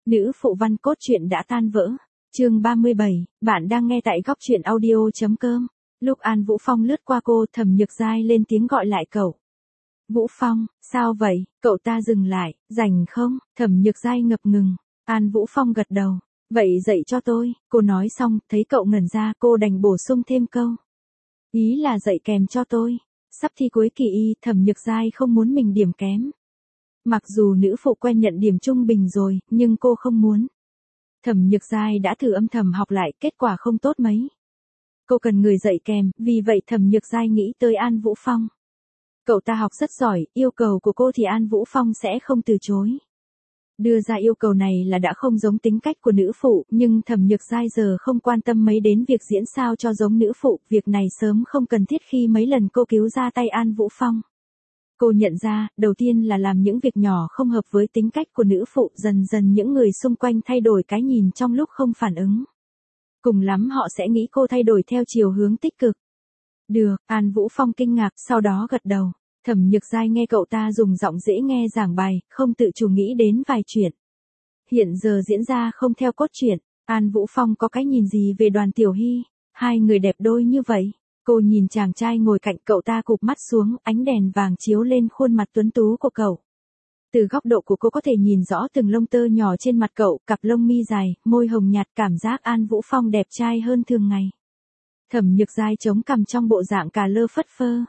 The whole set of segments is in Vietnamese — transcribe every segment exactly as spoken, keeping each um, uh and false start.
Nữ phụ văn cốt truyện đã tan vỡ. Chương ba mươi bảy, bạn đang nghe tại góc truyện audio.com. Lúc An Vũ Phong lướt qua cô, Thẩm Nhược Giai lên tiếng gọi lại cậu. Vũ Phong, sao vậy? Cậu ta dừng lại, rảnh không? Thẩm Nhược Giai ngập ngừng. An Vũ Phong gật đầu. Vậy dạy cho tôi. Cô nói xong, thấy cậu ngẩn ra, cô đành bổ sung thêm câu. Ý là dạy kèm cho tôi. Sắp thi cuối kỳ y, Thẩm Nhược Giai không muốn mình điểm kém. Mặc dù nữ phụ quen nhận điểm trung bình rồi, nhưng cô không muốn. Thẩm Nhược Giai đã thử âm thầm học lại, kết quả không tốt mấy. Cô cần người dạy kèm, vì vậy Thẩm Nhược Giai nghĩ tới An Vũ Phong. Cậu ta học rất giỏi, yêu cầu của cô thì An Vũ Phong sẽ không từ chối. Đưa ra yêu cầu này là đã không giống tính cách của nữ phụ, nhưng Thẩm Nhược Giai giờ không quan tâm mấy đến việc diễn sao cho giống nữ phụ, việc này sớm không cần thiết khi mấy lần cô cứu ra tay An Vũ Phong. Cô nhận ra, đầu tiên là làm những việc nhỏ không hợp với tính cách của nữ phụ, dần dần những người xung quanh thay đổi cái nhìn trong lúc không phản ứng. Cùng lắm họ sẽ nghĩ cô thay đổi theo chiều hướng tích cực. Được, An Vũ Phong kinh ngạc, sau đó gật đầu. Thẩm Nhược Giai nghe cậu ta dùng giọng dễ nghe giảng bài, không tự chủ nghĩ đến vài chuyện. Hiện giờ diễn ra không theo cốt truyện, An Vũ Phong có cái nhìn gì về Đoàn Tiểu Hy? Hai người đẹp đôi như vậy. Cô nhìn chàng trai ngồi cạnh cậu ta cụp mắt xuống, ánh đèn vàng chiếu lên khuôn mặt tuấn tú của cậu. Từ góc độ của cô có thể nhìn rõ từng lông tơ nhỏ trên mặt cậu, cặp lông mi dài, môi hồng nhạt, cảm giác An Vũ Phong đẹp trai hơn thường ngày. Thẩm Nhược Giai chống cằm trong bộ dạng cà lơ phất phơ.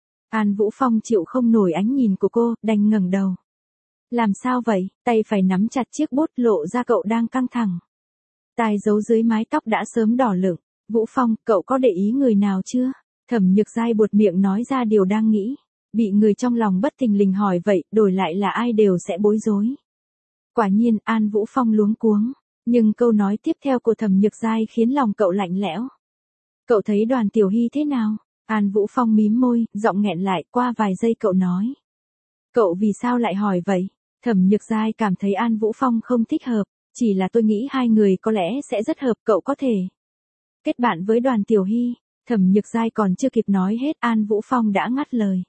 An Vũ Phong chịu không nổi ánh nhìn của cô, đành ngẩng đầu. Làm sao vậy? Tay phải nắm chặt chiếc bút, lộ ra cậu đang căng thẳng. Tai giấu dưới mái tóc đã sớm đỏ lửng. Vũ Phong, cậu có để ý người nào chưa? Thẩm Nhược Giai buột miệng nói ra điều đang nghĩ. Bị người trong lòng bất thình lình hỏi vậy, đổi lại là ai đều sẽ bối rối. Quả nhiên, An Vũ Phong luống cuống. Nhưng câu nói tiếp theo của Thẩm Nhược Giai khiến lòng cậu lạnh lẽo. Cậu thấy Đoàn Tiểu Hy thế nào? An Vũ Phong mím môi, giọng nghẹn lại, qua vài giây cậu nói. Cậu vì sao lại hỏi vậy? Thẩm Nhược Giai cảm thấy An Vũ Phong không thích hợp, chỉ là tôi nghĩ hai người có lẽ sẽ rất hợp, cậu có thể kết bạn với Đoàn Tiểu Hy. Thẩm Nhược Giai còn chưa kịp nói hết, An Vũ Phong đã ngắt lời.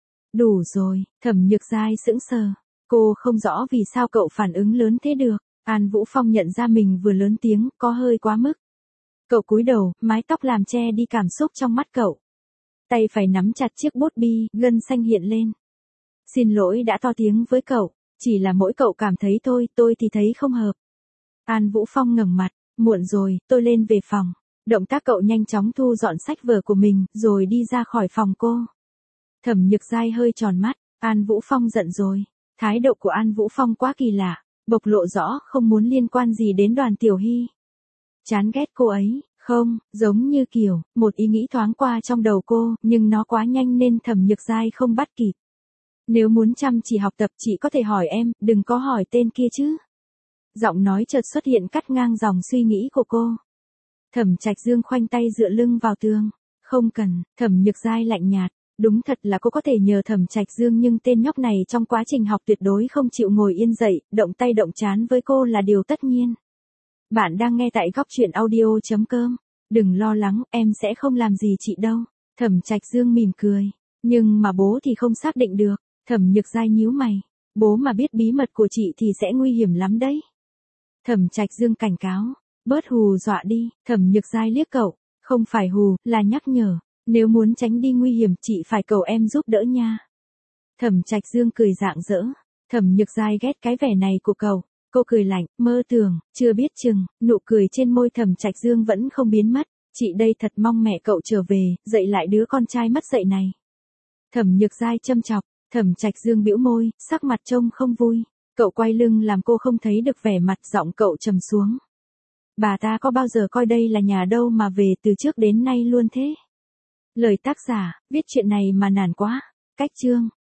Đủ rồi, Thẩm Nhược Giai sững sờ. Cô không rõ vì sao cậu phản ứng lớn thế được. An Vũ Phong nhận ra mình vừa lớn tiếng, có hơi quá mức. Cậu cúi đầu, mái tóc làm che đi cảm xúc trong mắt cậu. Tay phải nắm chặt chiếc bút bi, gân xanh hiện lên. Xin lỗi đã to tiếng với cậu, chỉ là mỗi cậu cảm thấy thôi, tôi thì thấy không hợp. An Vũ Phong ngẩng mặt, muộn rồi, tôi lên về phòng. Động tác cậu nhanh chóng thu dọn sách vở của mình, rồi đi ra khỏi phòng cô. Thẩm Nhược Giai hơi tròn mắt, An Vũ Phong giận rồi. Thái độ của An Vũ Phong quá kỳ lạ, bộc lộ rõ không muốn liên quan gì đến Đoàn Tiểu Hy. Chán ghét cô ấy, không, giống như kiểu, một ý nghĩ thoáng qua trong đầu cô, nhưng nó quá nhanh nên Thẩm Nhược Giai không bắt kịp. Nếu muốn chăm chỉ học tập chị có thể hỏi em, đừng có hỏi tên kia chứ. Giọng nói chợt xuất hiện cắt ngang dòng suy nghĩ của cô. Thẩm Trạch Dương khoanh tay dựa lưng vào tường. Không cần, Thẩm Nhược Giai lạnh nhạt. Đúng thật là cô có thể nhờ Thẩm Trạch Dương, nhưng tên nhóc này trong quá trình học tuyệt đối không chịu ngồi yên dậy, động tay động trán với cô là điều tất nhiên. Bạn đang nghe tại góc truyện audio.com. Đừng lo lắng, em sẽ không làm gì chị đâu. Thẩm Trạch Dương mỉm cười. Nhưng mà bố thì không xác định được. Thẩm Nhược Giai nhíu mày. Bố mà biết bí mật của chị thì sẽ nguy hiểm lắm đấy. Thẩm Trạch Dương cảnh cáo. Bớt hù dọa đi. Thẩm Nhược Giai liếc cậu. Không phải hù, là nhắc nhở. Nếu muốn tránh đi nguy hiểm chị phải cầu em giúp đỡ nha. Thẩm Trạch Dương cười rạng rỡ. Thẩm Nhược Giai ghét cái vẻ này của cậu. Cô cười lạnh, mơ tưởng, chưa biết chừng, nụ cười trên môi Thẩm Trạch Dương vẫn không biến mất. Chị đây thật mong mẹ cậu trở về, dạy lại đứa con trai mất dạy này. Thẩm Nhược Giai châm chọc. Thẩm Trạch Dương bĩu môi, sắc mặt trông không vui. Cậu quay lưng làm cô không thấy được vẻ mặt, giọng cậu trầm xuống. Bà ta có bao giờ coi đây là nhà đâu mà về, từ trước đến nay luôn thế. Lời tác giả, viết chuyện này mà nản quá. Cách chương.